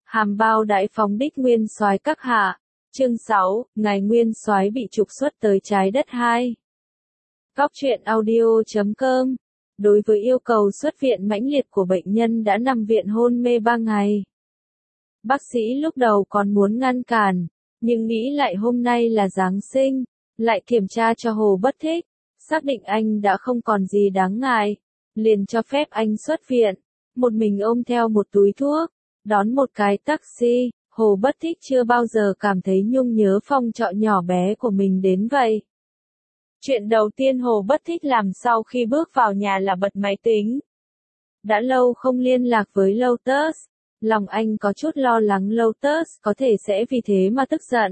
Hàm bao đại phóng đích nguyên soái các hạ. Chương 6, ngài nguyên soái bị trục xuất tới trái đất 2. Góc truyện audio.com. Đối với yêu cầu xuất viện mãnh liệt của bệnh nhân đã nằm viện hôn mê 3 ngày. Bác sĩ lúc đầu còn muốn ngăn cản, nhưng nghĩ lại hôm nay là Giáng sinh, lại kiểm tra cho Hồ Bất Thích, xác định anh đã không còn gì đáng ngại, liền cho phép anh xuất viện, một mình ôm theo một túi thuốc, đón một cái taxi. Hồ Bất Thích chưa bao giờ cảm thấy nhung nhớ phòng trọ nhỏ bé của mình đến vậy. Chuyện đầu tiên Hồ Bất Thích làm sau khi bước vào nhà là bật máy tính. Đã lâu không liên lạc với Lotus, lòng anh có chút lo lắng Lotus có thể sẽ vì thế mà tức giận.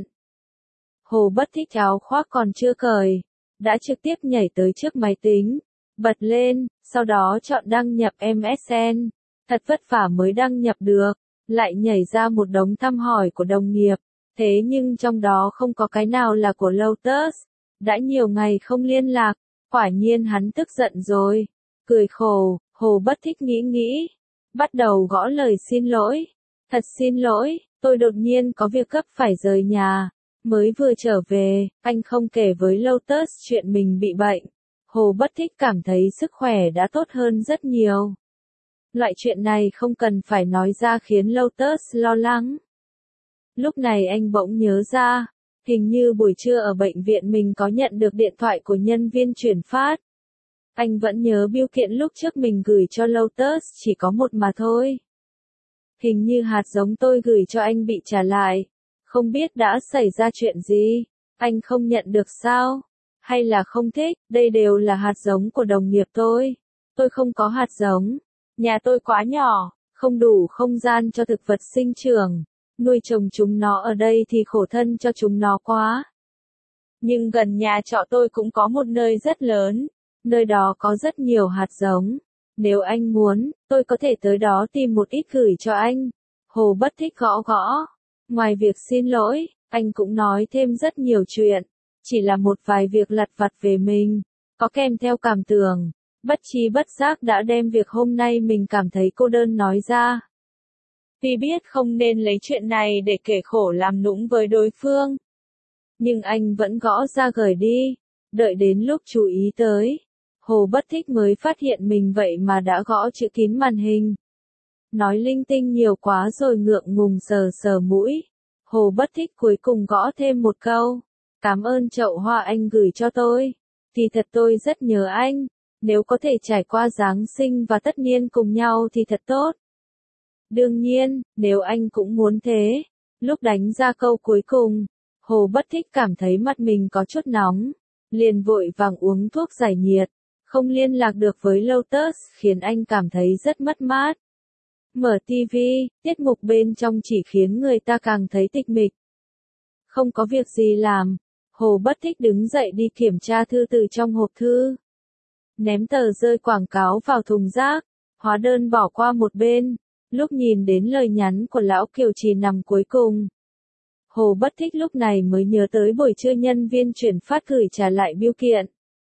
Hồ Bất Thích áo khoác còn chưa cởi, đã trực tiếp nhảy tới trước máy tính, bật lên, sau đó chọn đăng nhập MSN, thật vất vả mới đăng nhập được, lại nhảy ra một đống thăm hỏi của đồng nghiệp, thế nhưng trong đó không có cái nào là của Lotus, đã nhiều ngày không liên lạc, quả nhiên hắn tức giận rồi, cười khổ, Hồ Bất Thích nghĩ, bắt đầu gõ lời xin lỗi, thật xin lỗi, tôi đột nhiên có việc gấp phải rời nhà. Mới vừa trở về, anh không kể với Lotus chuyện mình bị bệnh. Hồ Bất Thích cảm thấy sức khỏe đã tốt hơn rất nhiều. Loại chuyện này không cần phải nói ra khiến Lotus lo lắng. Lúc này anh bỗng nhớ ra, hình như buổi trưa ở bệnh viện mình có nhận được điện thoại của nhân viên chuyển phát. Anh vẫn nhớ bưu kiện lúc trước mình gửi cho Lotus chỉ có một mà thôi. Hình như hạt giống tôi gửi cho anh bị trả lại. Không biết đã xảy ra chuyện gì, anh không nhận được sao? Hay là không thích, đây đều là hạt giống của đồng nghiệp tôi không có hạt giống, nhà tôi quá nhỏ, không đủ không gian cho thực vật sinh trưởng, nuôi trồng chúng nó ở đây thì khổ thân cho chúng nó quá. Nhưng gần nhà trọ tôi cũng có một nơi rất lớn, nơi đó có rất nhiều hạt giống, nếu anh muốn, tôi có thể tới đó tìm một ít gửi cho anh. Hồ Bất Thích gõ. Ngoài việc xin lỗi, anh cũng nói thêm rất nhiều chuyện, chỉ là một vài việc lặt vặt về mình, có kèm theo cảm tưởng, bất tri bất giác đã đem việc hôm nay mình cảm thấy cô đơn nói ra. Tuy biết không nên lấy chuyện này để kể khổ làm nũng với đối phương, nhưng anh vẫn gõ ra gửi đi, đợi đến lúc chú ý tới, Hồ Bất Thích mới phát hiện mình vậy mà đã gõ chữ kín màn hình. Nói linh tinh nhiều quá rồi ngượng ngùng sờ mũi. Hồ Bất Thích cuối cùng gõ thêm một câu. Cảm ơn chậu hoa anh gửi cho tôi. Thì thật tôi rất nhớ anh. Nếu có thể trải qua Giáng sinh và tất niên cùng nhau thì thật tốt. Đương nhiên, nếu anh cũng muốn thế. Lúc đánh ra câu cuối cùng, Hồ Bất Thích cảm thấy mặt mình có chút nóng. Liền vội vàng uống thuốc giải nhiệt. Không liên lạc được với Lotus khiến anh cảm thấy rất mất mát. Mở TV, tiết mục bên trong chỉ khiến người ta càng thấy tịch mịch. Không có việc gì làm, Hồ Bất Thích đứng dậy đi kiểm tra thư từ trong hộp thư. Ném tờ rơi quảng cáo vào thùng rác, hóa đơn bỏ qua một bên, lúc nhìn đến lời nhắn của lão Kiều Trì nằm cuối cùng. Hồ Bất Thích lúc này mới nhớ tới buổi trưa nhân viên chuyển phát gửi trả lại bưu kiện.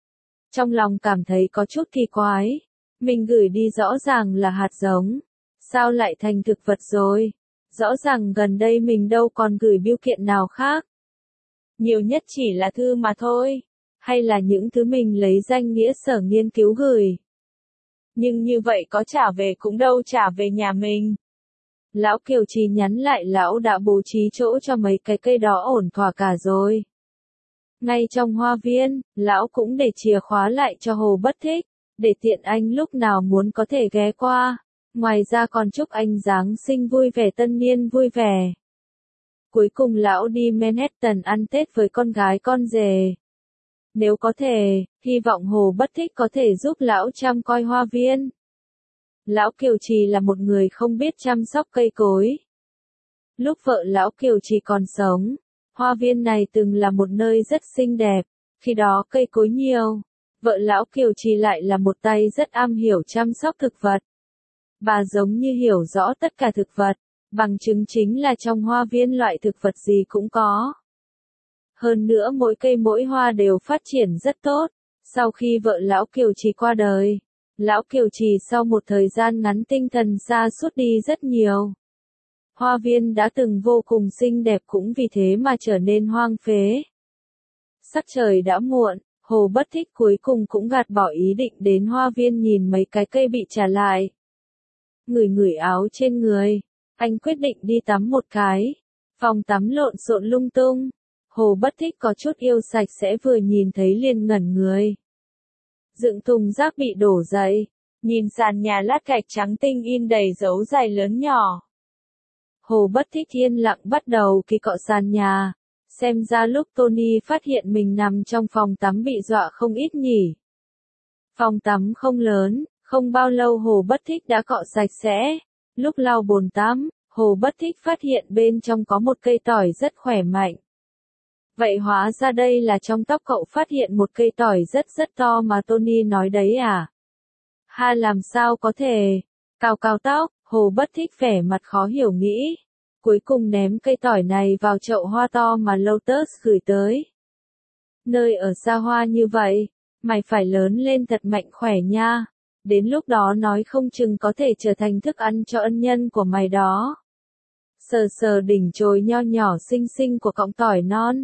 Trong lòng cảm thấy có chút kỳ quái, mình gửi đi rõ ràng là hạt giống. Sao lại thành thực vật rồi? Rõ ràng gần đây mình đâu còn gửi bưu kiện nào khác. Nhiều nhất chỉ là thư mà thôi. Hay là những thứ mình lấy danh nghĩa sở nghiên cứu gửi. Nhưng như vậy có trả về cũng đâu trả về nhà mình. Lão Kiều Trì nhắn lại lão đã bố trí chỗ cho mấy cái cây đó ổn thỏa cả rồi. Ngay trong hoa viên, lão cũng để chìa khóa lại cho Hồ Bất Thích, để tiện anh lúc nào muốn có thể ghé qua. Ngoài ra còn chúc anh Giáng sinh vui vẻ tân niên vui vẻ. Cuối cùng lão đi Manhattan ăn Tết với con gái con rể. Nếu có thể, hy vọng Hồ Bất Thích có thể giúp lão chăm coi hoa viên. Lão Kiều Trì là một người không biết chăm sóc cây cối. Lúc vợ lão Kiều Trì còn sống, hoa viên này từng là một nơi rất xinh đẹp, khi đó cây cối nhiều. Vợ lão Kiều Trì lại là một tay rất am hiểu chăm sóc thực vật. Bà giống như hiểu rõ tất cả thực vật, bằng chứng chính là trong hoa viên loại thực vật gì cũng có. Hơn nữa mỗi cây mỗi hoa đều phát triển rất tốt. Sau khi vợ lão Kiều Trì qua đời, lão Kiều Trì sau một thời gian ngắn tinh thần sa sút đi rất nhiều. Hoa viên đã từng vô cùng xinh đẹp cũng vì thế mà trở nên hoang phế. Sắc trời đã muộn, Hồ Bất Thích cuối cùng cũng gạt bỏ ý định đến hoa viên nhìn mấy cái cây bị trả lại. Ngửi ngửi áo trên người, anh quyết định đi tắm một cái. Phòng tắm lộn xộn lung tung. Hồ Bất Thích có chút yêu sạch sẽ vừa nhìn thấy liền ngẩn người. Dựng thùng rác bị đổ dậy, nhìn sàn nhà lát gạch trắng tinh in đầy dấu dài lớn nhỏ. Hồ Bất Thích yên lặng bắt đầu kỳ cọ sàn nhà. Xem ra lúc Tony phát hiện mình nằm trong phòng tắm bị dọa không ít nhỉ. Phòng tắm không lớn, không bao lâu Hồ Bất Thích đã cọ sạch sẽ. Lúc lau bồn tắm, Hồ Bất Thích phát hiện bên trong có một cây tỏi rất khỏe mạnh. Vậy hóa ra đây là trong tóc cậu phát hiện một cây tỏi rất to mà Tony nói đấy à? Ha, làm sao có thể? Cào cào tóc, Hồ Bất Thích vẻ mặt khó hiểu nghĩ. Cuối cùng ném cây tỏi này vào chậu hoa to mà Lotus gửi tới. Nơi ở xa hoa như vậy, mày phải lớn lên thật mạnh khỏe nha. Đến lúc đó nói không chừng có thể trở thành thức ăn cho ân nhân của mày đó. Sờ sờ đỉnh chồi nho nhỏ xinh xinh của cọng tỏi non.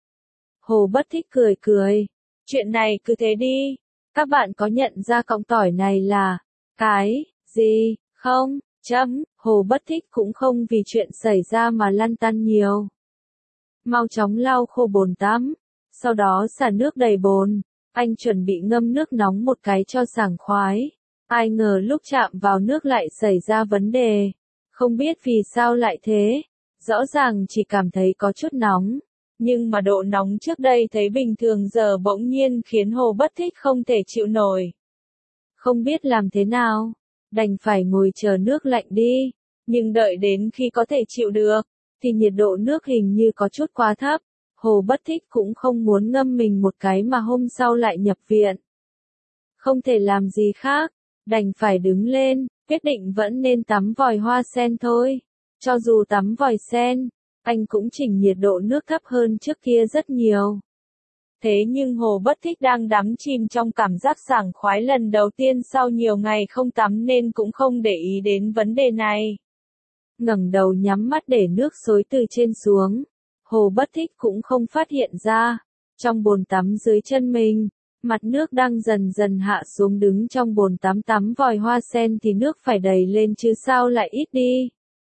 Hồ Bất Thích cười cười. Chuyện này cứ thế đi. Các bạn có nhận ra cọng tỏi này là cái gì không? Hồ Bất Thích cũng không vì chuyện xảy ra mà lăn tăn nhiều. Mau chóng lau khô bồn tắm. Sau đó xả nước đầy bồn. Anh chuẩn bị ngâm nước nóng một cái cho sảng khoái. Ai ngờ lúc chạm vào nước lại xảy ra vấn đề. Không biết vì sao lại thế. Rõ ràng chỉ cảm thấy có chút nóng. Nhưng mà độ nóng trước đây thấy bình thường giờ bỗng nhiên khiến Hồ Bất Thích không thể chịu nổi. Không biết làm thế nào. Đành phải ngồi chờ nước lạnh đi. Nhưng đợi đến khi có thể chịu được, thì nhiệt độ nước hình như có chút quá thấp. Hồ Bất Thích cũng không muốn ngâm mình một cái mà hôm sau lại nhập viện. Không thể làm gì khác, đành phải đứng lên, quyết định vẫn nên tắm vòi hoa sen thôi. Cho dù tắm vòi sen, anh cũng chỉnh nhiệt độ nước thấp hơn trước kia rất nhiều. Thế nhưng Hồ Bất Thích đang đắm chìm trong cảm giác sảng khoái lần đầu tiên sau nhiều ngày không tắm nên cũng không để ý đến vấn đề này. Ngẩng đầu nhắm mắt để nước xối từ trên xuống. Hồ Bất Thích cũng không phát hiện ra. Trong bồn tắm dưới chân mình, mặt nước đang dần dần hạ xuống, đứng trong bồn tắm tắm vòi hoa sen thì nước phải đầy lên chứ sao lại ít đi.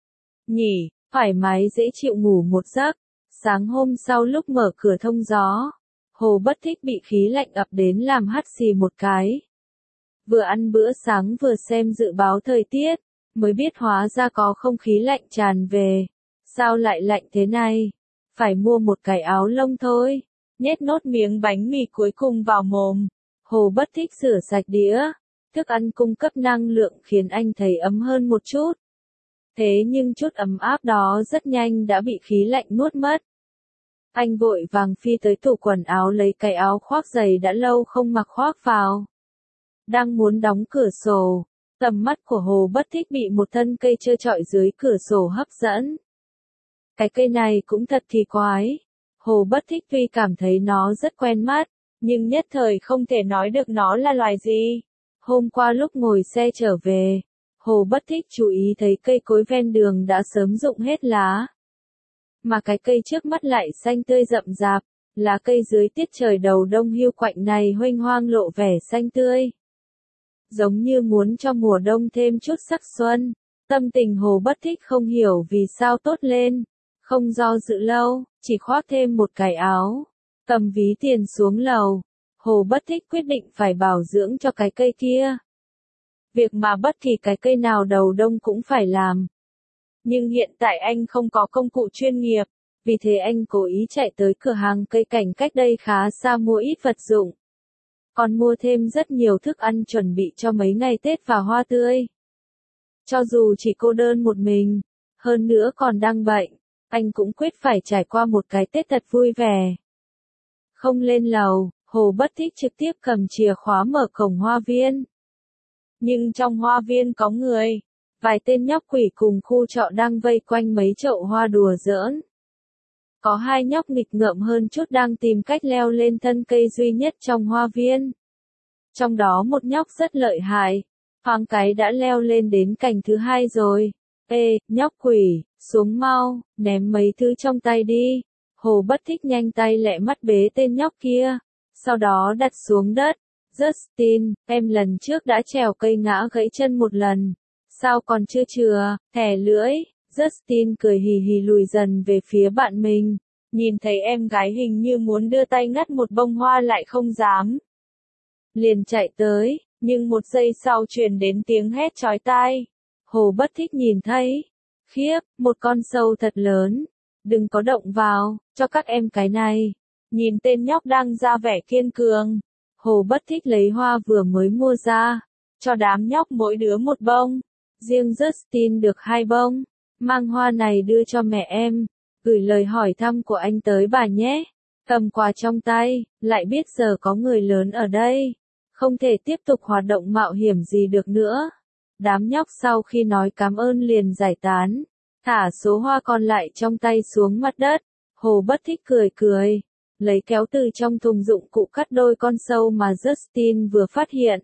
Nhỉ, thoải mái dễ chịu ngủ một giấc. Sáng hôm sau lúc mở cửa thông gió, Hồ Bất Thích bị khí lạnh ập đến làm hắt xì một cái. Vừa ăn bữa sáng vừa xem dự báo thời tiết, mới biết hóa ra có không khí lạnh tràn về. Sao lại lạnh thế này? Phải mua một cái áo lông thôi. Nhét nốt miếng bánh mì cuối cùng vào mồm. Hồ Bất Thích rửa sạch đĩa. Thức ăn cung cấp năng lượng khiến anh thấy ấm hơn một chút. Thế nhưng chút ấm áp đó rất nhanh đã bị khí lạnh nuốt mất. Anh vội vàng phi tới tủ quần áo lấy cái áo khoác dày đã lâu không mặc khoác vào. Đang muốn đóng cửa sổ, tầm mắt của Hồ Bất Thích bị một thân cây trơ trọi dưới cửa sổ hấp dẫn. Cái cây này cũng thật kỳ quái. Hồ Bất Thích tuy cảm thấy nó rất quen mắt, nhưng nhất thời không thể nói được nó là loài gì. Hôm qua lúc ngồi xe trở về, Hồ Bất Thích chú ý thấy cây cối ven đường đã sớm rụng hết lá. Mà cái cây trước mắt lại xanh tươi rậm rạp, lá cây dưới tiết trời đầu đông hiu quạnh này huênh hoang lộ vẻ xanh tươi. Giống như muốn cho mùa đông thêm chút sắc xuân. Tâm tình Hồ Bất Thích không hiểu vì sao tốt lên. Không do dự lâu, chỉ khoác thêm một cái áo. Cầm ví tiền xuống lầu. Hồ Bất Thích quyết định phải bảo dưỡng cho cái cây kia. Việc mà bất kỳ cái cây nào đầu đông cũng phải làm. Nhưng hiện tại anh không có công cụ chuyên nghiệp. Vì thế anh cố ý chạy tới cửa hàng cây cảnh cách đây khá xa mua ít vật dụng. Còn mua thêm rất nhiều thức ăn chuẩn bị cho mấy ngày Tết và hoa tươi. Cho dù chỉ cô đơn một mình, hơn nữa còn đang bệnh, anh cũng quyết phải trải qua một cái Tết thật vui vẻ. Không lên lầu, Hồ Bất Thích trực tiếp cầm chìa khóa mở cổng hoa viên. Nhưng trong hoa viên có người. Vài tên nhóc quỷ cùng khu trọ đang vây quanh mấy chậu hoa đùa giỡn. Có hai nhóc nghịch ngợm hơn chút đang tìm cách leo lên thân cây duy nhất trong hoa viên. Trong đó một nhóc rất lợi hại, thoáng cái đã leo lên đến cành thứ hai rồi. Ê, nhóc quỷ, xuống mau, ném mấy thứ trong tay đi. Hồ Bất Thích nhanh tay lẹ mắt bế tên nhóc kia, sau đó đặt xuống đất. Justin, em lần trước đã trèo cây ngã gãy chân một lần, sao còn chưa chừa, thè lưỡi. Justin cười hì hì lùi dần về phía bạn mình, nhìn thấy em gái hình như muốn đưa tay ngắt một bông hoa lại không dám. Liền chạy tới, nhưng một giây sau truyền đến tiếng hét chói tai. Hồ Bất Thích nhìn thấy, khiếp, một con sâu thật lớn, đừng có động vào, cho các em cái này. Nhìn tên nhóc đang ra vẻ kiên cường, Hồ Bất Thích lấy hoa vừa mới mua ra, cho đám nhóc mỗi đứa một bông, riêng Justin được 2 bông, mang hoa này đưa cho mẹ em, gửi lời hỏi thăm của anh tới bà nhé. Cầm quà trong tay, lại biết giờ có người lớn ở đây, không thể tiếp tục hoạt động mạo hiểm gì được nữa. Đám nhóc sau khi nói cảm ơn liền giải tán, thả số hoa còn lại trong tay xuống mặt đất. Hồ Bất Thích cười cười, lấy kéo từ trong thùng dụng cụ cắt đôi con sâu mà Justin vừa phát hiện.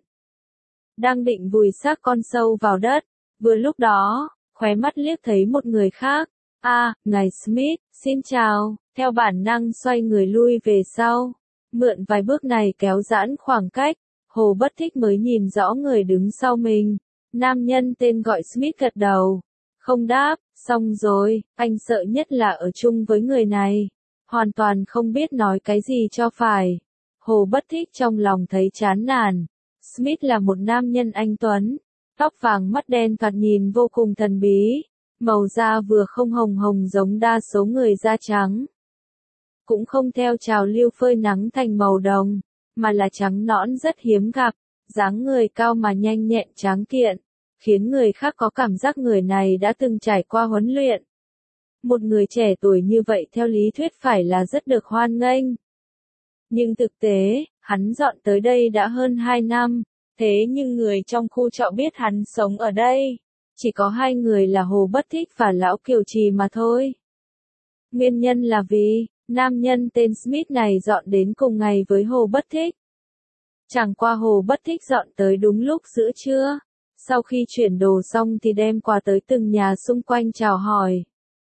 Đang định vùi xác con sâu vào đất, vừa lúc đó, khóe mắt liếc thấy một người khác. Ngài Smith, xin chào, theo bản năng xoay người lui về sau. Mượn vài bước này kéo giãn khoảng cách, Hồ Bất Thích mới nhìn rõ người đứng sau mình. Nam nhân tên gọi Smith gật đầu, không đáp, xong rồi, anh sợ nhất là ở chung với người này. Hoàn toàn không biết nói cái gì cho phải. Hồ Bất Thích trong lòng thấy chán nản. Smith là một nam nhân anh tuấn, tóc vàng mắt đen thoạt nhìn vô cùng thần bí, màu da vừa không hồng hồng giống đa số người da trắng, cũng không theo trào lưu phơi nắng thành màu đồng, mà là trắng nõn rất hiếm gặp, dáng người cao mà nhanh nhẹn tráng kiện, khiến người khác có cảm giác người này đã từng trải qua huấn luyện. Một người trẻ tuổi như vậy theo lý thuyết phải là rất được hoan nghênh. Nhưng thực tế, hắn dọn tới đây đã hơn 2 năm, thế nhưng người trong khu trọ biết hắn sống ở đây. Chỉ có 2 người là Hồ Bất Thích và Lão Kiều Trì mà thôi. Nguyên nhân là vì, nam nhân tên Smith này dọn đến cùng ngày với Hồ Bất Thích. Chẳng qua Hồ Bất Thích dọn tới đúng lúc giữa trưa. Sau khi chuyển đồ xong thì đem quà tới từng nhà xung quanh chào hỏi.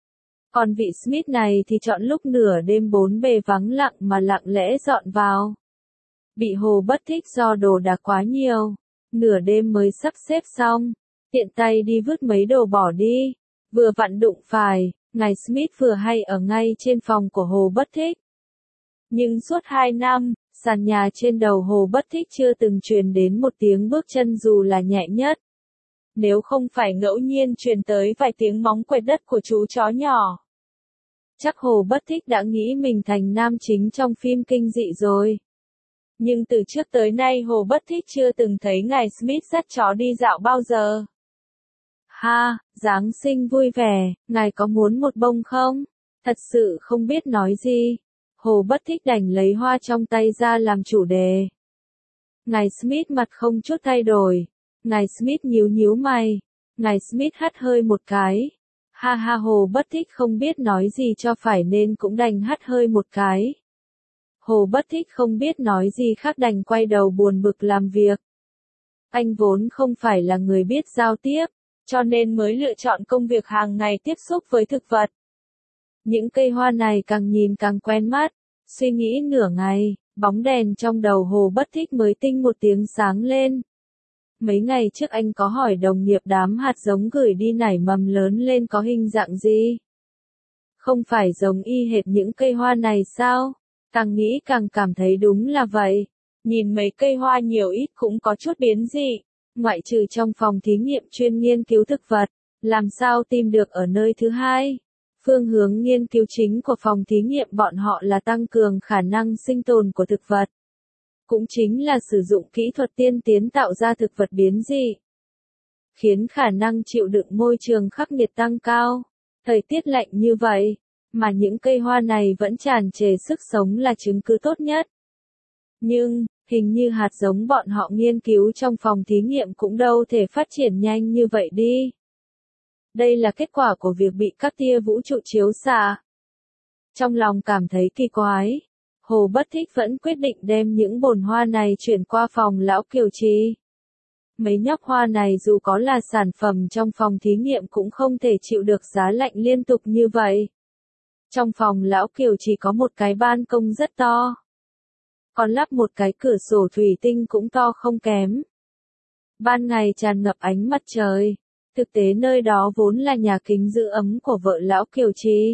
Còn vị Smith này thì chọn lúc nửa đêm 4 bề vắng lặng mà lặng lẽ dọn vào. Bị Hồ Bất Thích do đồ đạc quá nhiều, nửa đêm mới sắp xếp xong, tiện tay đi vứt mấy đồ bỏ đi, vừa vặn đụng phải, ngài Smith vừa hay ở ngay trên phòng của Hồ Bất Thích. Nhưng suốt 2 năm, sàn nhà trên đầu Hồ Bất Thích chưa từng truyền đến một tiếng bước chân dù là nhẹ nhất. Nếu không phải ngẫu nhiên truyền tới vài tiếng móng quẹt đất của chú chó nhỏ. Chắc Hồ Bất Thích đã nghĩ mình thành nam chính trong phim kinh dị rồi. Nhưng từ trước tới nay Hồ Bất Thích chưa từng thấy ngài Smith dắt chó đi dạo bao giờ. Giáng sinh vui vẻ, ngài có muốn một bông không? Thật sự không biết nói gì. Hồ Bất Thích đành lấy hoa trong tay ra làm chủ đề. Ngài Smith mặt không chút thay đổi. Ngài Smith nhíu nhíu mày. Ngài Smith hắt hơi một cái. Hồ Bất Thích không biết nói gì cho phải nên cũng đành hắt hơi một cái. Hồ Bất Thích không biết nói gì khác đành quay đầu buồn bực làm việc. Anh vốn không phải là người biết giao tiếp, cho nên mới lựa chọn công việc hàng ngày tiếp xúc với thực vật. Những cây hoa này càng nhìn càng quen mắt, suy nghĩ nửa ngày, bóng đèn trong đầu Hồ Bất Thích mới tinh một tiếng sáng lên. Mấy ngày trước anh có hỏi đồng nghiệp đám hạt giống gửi đi nảy mầm lớn lên có hình dạng gì? Không phải giống y hệt những cây hoa này sao? Càng nghĩ càng cảm thấy đúng là vậy. Nhìn mấy cây hoa nhiều ít cũng có chút biến dị, ngoại trừ trong phòng thí nghiệm chuyên nghiên cứu thực vật, làm sao tìm được ở nơi thứ hai. Phương hướng nghiên cứu chính của phòng thí nghiệm bọn họ là tăng cường khả năng sinh tồn của thực vật. Cũng chính là sử dụng kỹ thuật tiên tiến tạo ra thực vật biến dị, khiến khả năng chịu đựng môi trường khắc nghiệt tăng cao. Thời tiết lạnh như vậy, mà những cây hoa này vẫn tràn trề sức sống là chứng cứ tốt nhất. Nhưng, hình như hạt giống bọn họ nghiên cứu trong phòng thí nghiệm cũng đâu thể phát triển nhanh như vậy đi. Đây là kết quả của việc bị các tia vũ trụ chiếu xạ. Trong lòng cảm thấy kỳ quái, Hồ Bất Thích vẫn quyết định đem những bồn hoa này chuyển qua phòng Lão Kiều Trì. Mấy nhóc hoa này dù có là sản phẩm trong phòng thí nghiệm cũng không thể chịu được giá lạnh liên tục như vậy. Trong phòng lão Kiều chỉ có một cái ban công rất to. Còn lắp một cái cửa sổ thủy tinh cũng to không kém. Ban ngày tràn ngập ánh mặt trời. Thực tế nơi đó vốn là nhà kính giữ ấm của vợ lão Kiều Trì.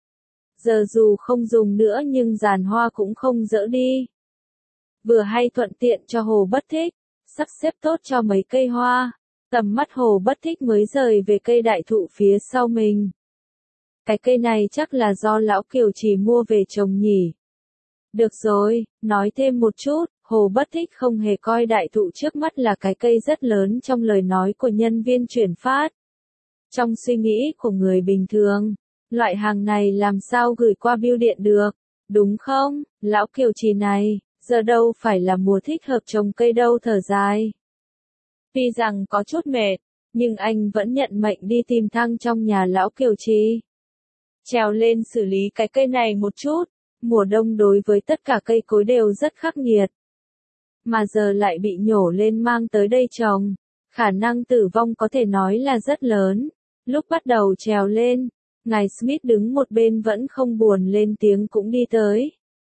Giờ dù không dùng nữa nhưng giàn hoa cũng không dỡ đi. Vừa hay thuận tiện cho Hồ Bất Thích, sắp xếp tốt cho mấy cây hoa. Tầm mắt Hồ Bất Thích mới rời về cây đại thụ phía sau mình. Cái cây này chắc là do lão Kiều Trì mua về trồng nhỉ. Được rồi, nói thêm một chút, Hồ Bất Thích không hề coi đại thụ trước mắt là cái cây rất lớn trong lời nói của nhân viên chuyển phát. Trong suy nghĩ của người bình thường, loại hàng này làm sao gửi qua bưu điện được, đúng không, lão Kiều Trì này, giờ đâu phải là mùa thích hợp trồng cây đâu thở dài. Tuy rằng có chút mệt, nhưng anh vẫn nhận mệnh đi tìm thăng trong nhà lão Kiều Trì. Trèo lên xử lý cái cây này một chút, mùa đông đối với tất cả cây cối đều rất khắc nghiệt. Mà giờ lại bị nhổ lên mang tới đây trồng, khả năng tử vong có thể nói là rất lớn. Lúc bắt đầu trèo lên, ngài Smith đứng một bên vẫn không buồn lên tiếng cũng đi tới.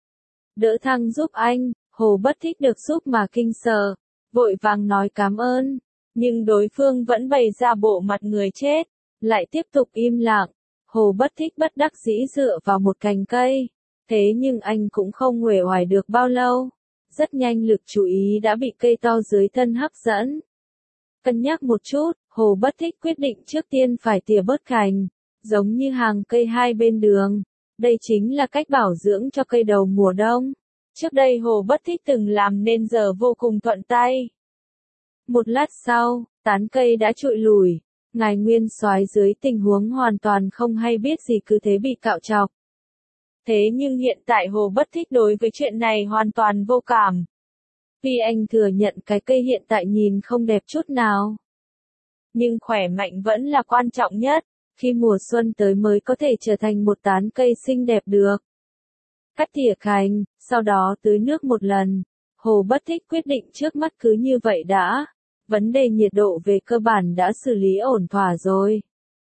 Đỡ thăng giúp anh, Hồ Bất Thích được giúp mà kinh sợ, vội vàng nói cảm ơn, nhưng đối phương vẫn bày ra bộ mặt người chết, lại tiếp tục im lặng. Hồ Bất Thích bất đắc dĩ dựa vào một cành cây, thế nhưng anh cũng không uể oải được bao lâu. Rất nhanh lực chú ý đã bị cây to dưới thân hấp dẫn. Cân nhắc một chút, Hồ Bất Thích quyết định trước tiên phải tỉa bớt cành, giống như hàng cây hai bên đường. Đây chính là cách bảo dưỡng cho cây đầu mùa đông. Trước đây Hồ Bất Thích từng làm nên giờ vô cùng thuận tay. Một lát sau, tán cây đã trụi lùi. Ngài Nguyên Soái dưới tình huống hoàn toàn không hay biết gì cứ thế bị cạo chọc. Thế nhưng hiện tại Hồ Bất Thích đối với chuyện này hoàn toàn vô cảm. Vì anh thừa nhận cái cây hiện tại nhìn không đẹp chút nào. Nhưng khỏe mạnh vẫn là quan trọng nhất, khi mùa xuân tới mới có thể trở thành một tán cây xinh đẹp được. Cắt tỉa cành, sau đó tưới nước một lần. Hồ Bất Thích quyết định trước mắt cứ như vậy đã. Vấn đề nhiệt độ về cơ bản đã xử lý ổn thỏa rồi.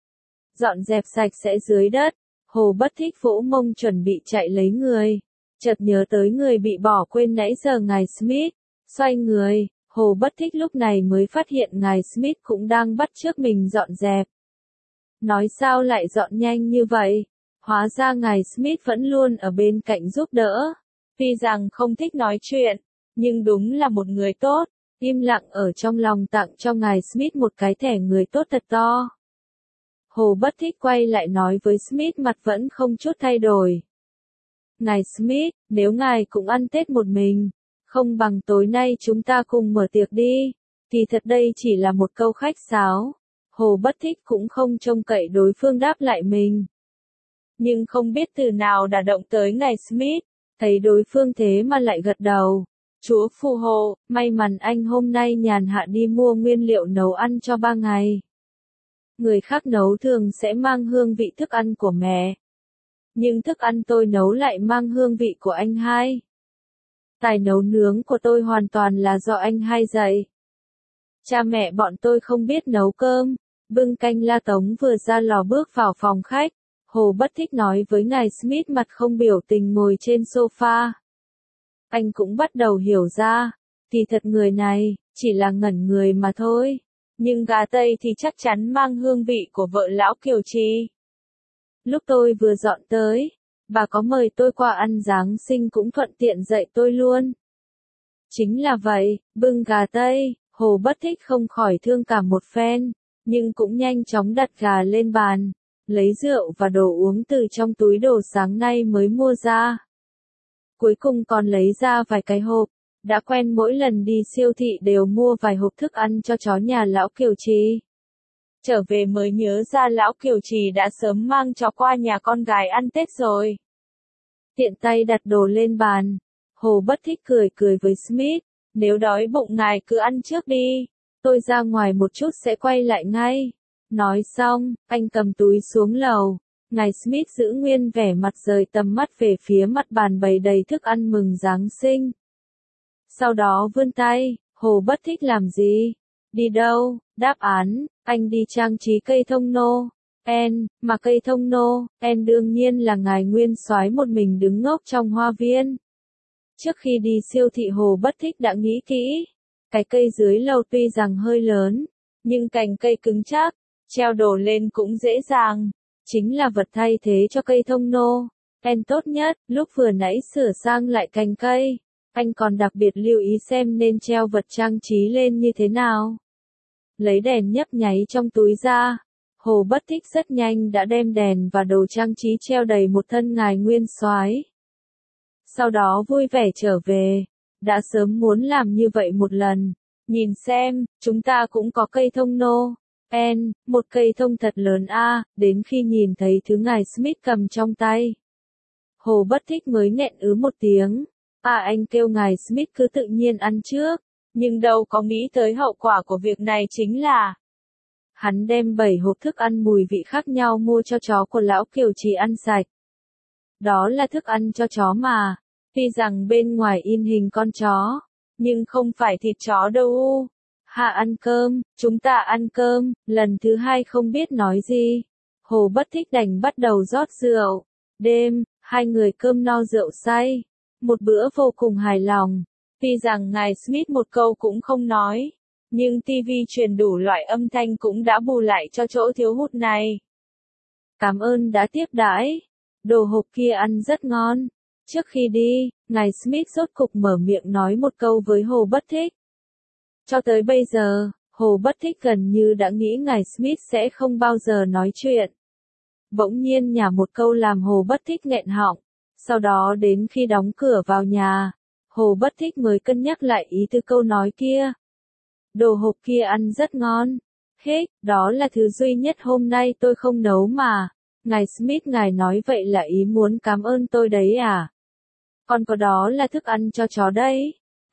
Dọn dẹp sạch sẽ dưới đất. Hồ Bất Thích vỗ mông chuẩn bị chạy lấy người. Chợt nhớ tới người bị bỏ quên nãy giờ ngài Smith. Xoay người, Hồ Bất Thích lúc này mới phát hiện ngài Smith cũng đang bắt chước mình dọn dẹp. Nói sao lại dọn nhanh như vậy? Hóa ra ngài Smith vẫn luôn ở bên cạnh giúp đỡ. Tuy rằng không thích nói chuyện, nhưng đúng là một người tốt. Im lặng ở trong lòng tặng cho ngài Smith một cái thẻ người tốt thật to. Hồ Bất Thích quay lại nói với Smith mặt vẫn không chút thay đổi. Ngài Smith, nếu ngài cũng ăn Tết một mình, không bằng tối nay chúng ta cùng mở tiệc đi. Thì thật đây chỉ là một câu khách sáo. Hồ Bất Thích cũng không trông cậy đối phương đáp lại mình. Nhưng không biết từ nào đã động tới ngài Smith, thấy đối phương thế mà lại gật đầu. Chúa phù hộ, may mắn anh hôm nay nhàn hạ đi mua nguyên liệu nấu ăn cho 3 ngày. Người khác nấu thường sẽ mang hương vị thức ăn của mẹ. Nhưng thức ăn tôi nấu lại mang hương vị của anh hai. Tài nấu nướng của tôi hoàn toàn là do anh hai dạy. Cha mẹ bọn tôi không biết nấu cơm. Bưng canh la tống vừa ra lò bước vào phòng khách. Hồ Bất Thích nói với ngài Smith mặt không biểu tình ngồi trên sofa. Anh cũng bắt đầu hiểu ra. Thì thật người này, chỉ là ngẩn người mà thôi. Nhưng gà Tây thì chắc chắn mang hương vị của vợ lão Kiều Trì. Lúc tôi vừa dọn tới, bà có mời tôi qua ăn Giáng sinh cũng thuận tiện dạy tôi luôn. Chính là vậy, bưng gà Tây, Hồ Bất Thích không khỏi thương cảm một phen, nhưng cũng nhanh chóng đặt gà lên bàn, lấy rượu và đồ uống từ trong túi đồ sáng nay mới mua ra. Cuối cùng còn lấy ra vài cái hộp, đã quen mỗi lần đi siêu thị đều mua vài hộp thức ăn cho chó nhà lão Kiều Trì. Trở về mới nhớ ra lão Kiều Trì đã sớm mang chó qua nhà con gái ăn Tết rồi. Tiện tay đặt đồ lên bàn, Hồ Bất Thích cười cười với Smith, nếu đói bụng ngài cứ ăn trước đi, tôi ra ngoài một chút sẽ quay lại ngay. Nói xong, anh cầm túi xuống lầu, ngài Smith giữ nguyên vẻ mặt rời tầm mắt về phía mặt bàn bày đầy thức ăn mừng Giáng sinh. Sau đó vươn tay, Hồ Bất Thích làm gì? Đi đâu? Đáp án, anh đi trang trí cây thông nô. Mà cây thông nô, đương nhiên là ngài nguyên soái một mình đứng ngốc trong hoa viên. Trước khi đi siêu thị Hồ Bất Thích đã nghĩ kỹ. Cái cây dưới lầu tuy rằng hơi lớn, nhưng cành cây cứng chắc, treo đồ lên cũng dễ dàng. Chính là vật thay thế cho cây thông nô. Tốt nhất, lúc vừa nãy sửa sang lại cành cây, anh còn đặc biệt lưu ý xem nên treo vật trang trí lên như thế nào. Lấy đèn nhấp nháy trong túi ra, Hồ Bất Thích rất nhanh đã đem đèn và đồ trang trí treo đầy một thân ngài nguyên soái. Sau đó vui vẻ trở về, đã sớm muốn làm như vậy một lần. Nhìn xem, chúng ta cũng có cây thông nô. Một cây thông thật lớn đến khi nhìn thấy thứ ngài Smith cầm trong tay. Hồ Bất Thích mới nghẹn một tiếng. Anh kêu ngài Smith cứ tự nhiên ăn trước, nhưng đâu có nghĩ tới hậu quả của việc này chính là hắn đem 7 hộp thức ăn mùi vị khác nhau mua cho chó của lão Kiều Trì ăn sạch. Đó là thức ăn cho chó mà, tuy rằng bên ngoài in hình con chó, nhưng không phải thịt chó đâu. Ăn cơm, chúng ta ăn cơm, lần thứ 2 không biết nói gì. Hồ Bất Thích đành bắt đầu rót rượu. Đêm, hai người cơm no rượu say. Một bữa vô cùng hài lòng. Tuy rằng ngài Smith một câu cũng không nói, nhưng TV truyền đủ loại âm thanh cũng đã bù lại cho chỗ thiếu hụt này. Cảm ơn đã tiếp đãi. Đồ hộp kia ăn rất ngon. Trước khi đi, ngài Smith rốt cục mở miệng nói một câu với Hồ Bất Thích. Cho tới bây giờ, Hồ Bất Thích gần như đã nghĩ ngài Smith sẽ không bao giờ nói chuyện. Bỗng nhiên nhả một câu làm Hồ Bất Thích nghẹn họng. Sau đó đến khi đóng cửa vào nhà, Hồ Bất Thích mới cân nhắc lại ý từ câu nói kia. Đồ hộp kia ăn rất ngon. Đó là thứ duy nhất hôm nay tôi không nấu mà. Ngài Smith ngài nói vậy là ý muốn cảm ơn tôi đấy à? Còn có đó là thức ăn cho chó đấy.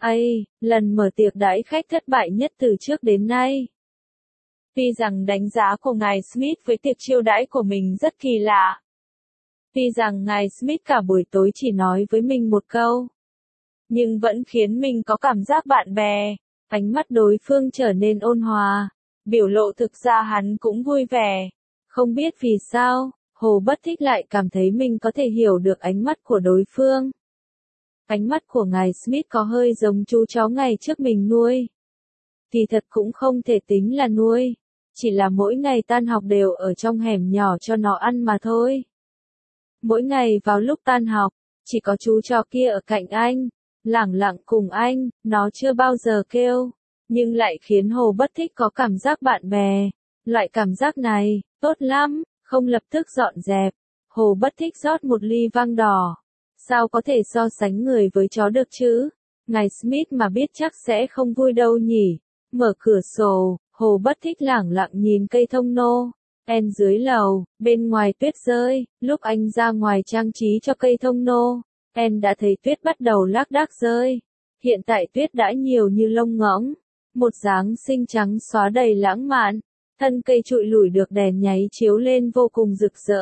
Lần mở tiệc đãi khách thất bại nhất từ trước đến nay. Tuy rằng đánh giá của ngài Smith với tiệc chiêu đãi của mình rất kỳ lạ. Tuy rằng ngài Smith cả buổi tối chỉ nói với mình một câu, nhưng vẫn khiến mình có cảm giác bạn bè. Ánh mắt đối phương trở nên ôn hòa, biểu lộ thực ra hắn cũng vui vẻ. Không biết vì sao, Hồ Bất Thích lại cảm thấy mình có thể hiểu được ánh mắt của đối phương. Ánh mắt của ngài Smith có hơi giống chú chó ngày trước mình nuôi. Thì thật cũng không thể tính là nuôi, chỉ là mỗi ngày tan học đều ở trong hẻm nhỏ cho nó ăn mà thôi. Mỗi ngày vào lúc tan học, chỉ có chú chó kia ở cạnh anh, lẳng lặng cùng anh, nó chưa bao giờ kêu, nhưng lại khiến Hồ Bất Thích có cảm giác bạn bè. Loại cảm giác này, tốt lắm, không lập tức dọn dẹp. Hồ Bất Thích rót một ly vang đỏ. Sao có thể so sánh người với chó được chứ? Ngài Smith mà biết chắc sẽ không vui đâu nhỉ. Mở cửa sổ, Hồ Bất Thích lẳng lặng nhìn cây thông nô. Dưới lầu, bên ngoài tuyết rơi, lúc anh ra ngoài trang trí cho cây thông nô, đã thấy tuyết bắt đầu lác đác rơi. Hiện tại tuyết đã nhiều như lông ngỗng, một dáng xinh trắng xóa đầy lãng mạn, thân cây trụi lủi được đèn nháy chiếu lên vô cùng rực rỡ.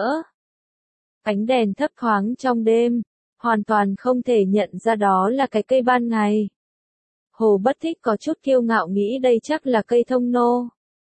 Ánh đèn thấp thoáng trong đêm, hoàn toàn không thể nhận ra đó là cái cây ban ngày. Hồ Bất Thích có chút kiêu ngạo nghĩ đây chắc là cây thông nô.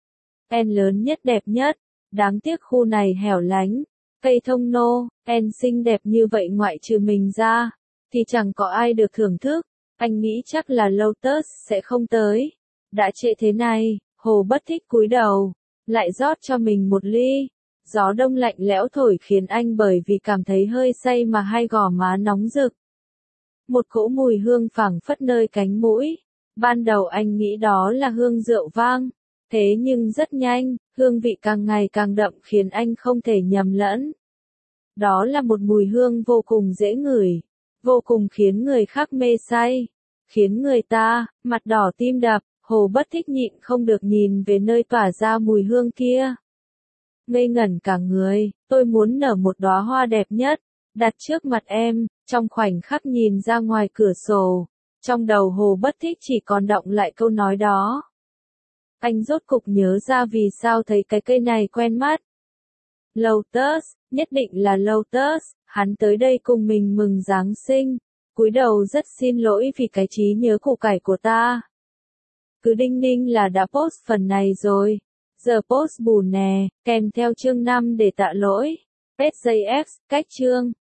Lớn nhất đẹp nhất, đáng tiếc khu này hẻo lánh. Cây thông nô, xinh đẹp như vậy ngoại trừ mình ra, thì chẳng có ai được thưởng thức. Anh nghĩ chắc là Lotus sẽ không tới. Đã trễ thế này, Hồ Bất Thích cúi đầu, lại rót cho mình một ly. Gió đông lạnh lẽo thổi khiến anh bởi vì cảm thấy hơi say mà hai gò má nóng rực. Một cỗ mùi hương phảng phất nơi cánh mũi. Ban đầu anh nghĩ đó là hương rượu vang. Thế nhưng rất nhanh, hương vị càng ngày càng đậm khiến anh không thể nhầm lẫn. Đó là một mùi hương vô cùng dễ ngửi, vô cùng khiến người khác mê say, khiến người ta mặt đỏ tim đập. Hồ Bất Thích nhịn không được nhìn về nơi tỏa ra mùi hương kia. Ngây ngẩn cả người, tôi muốn nở một đóa hoa đẹp nhất, đặt trước mặt em. Trong khoảnh khắc nhìn ra ngoài cửa sổ, trong đầu Hồ Bất Thích chỉ còn đọng lại câu nói đó. Anh rốt cục nhớ ra vì sao thấy cái cây này quen mắt. Lotus, nhất định là Lotus, hắn tới đây cùng mình mừng Giáng sinh. Cúi đầu rất xin lỗi vì cái trí nhớ củ cải của ta. Cứ đinh ninh là đã post phần này rồi. Giờ post bù nè, kèm theo chương 5 để tạ lỗi. PetJX, cách chương.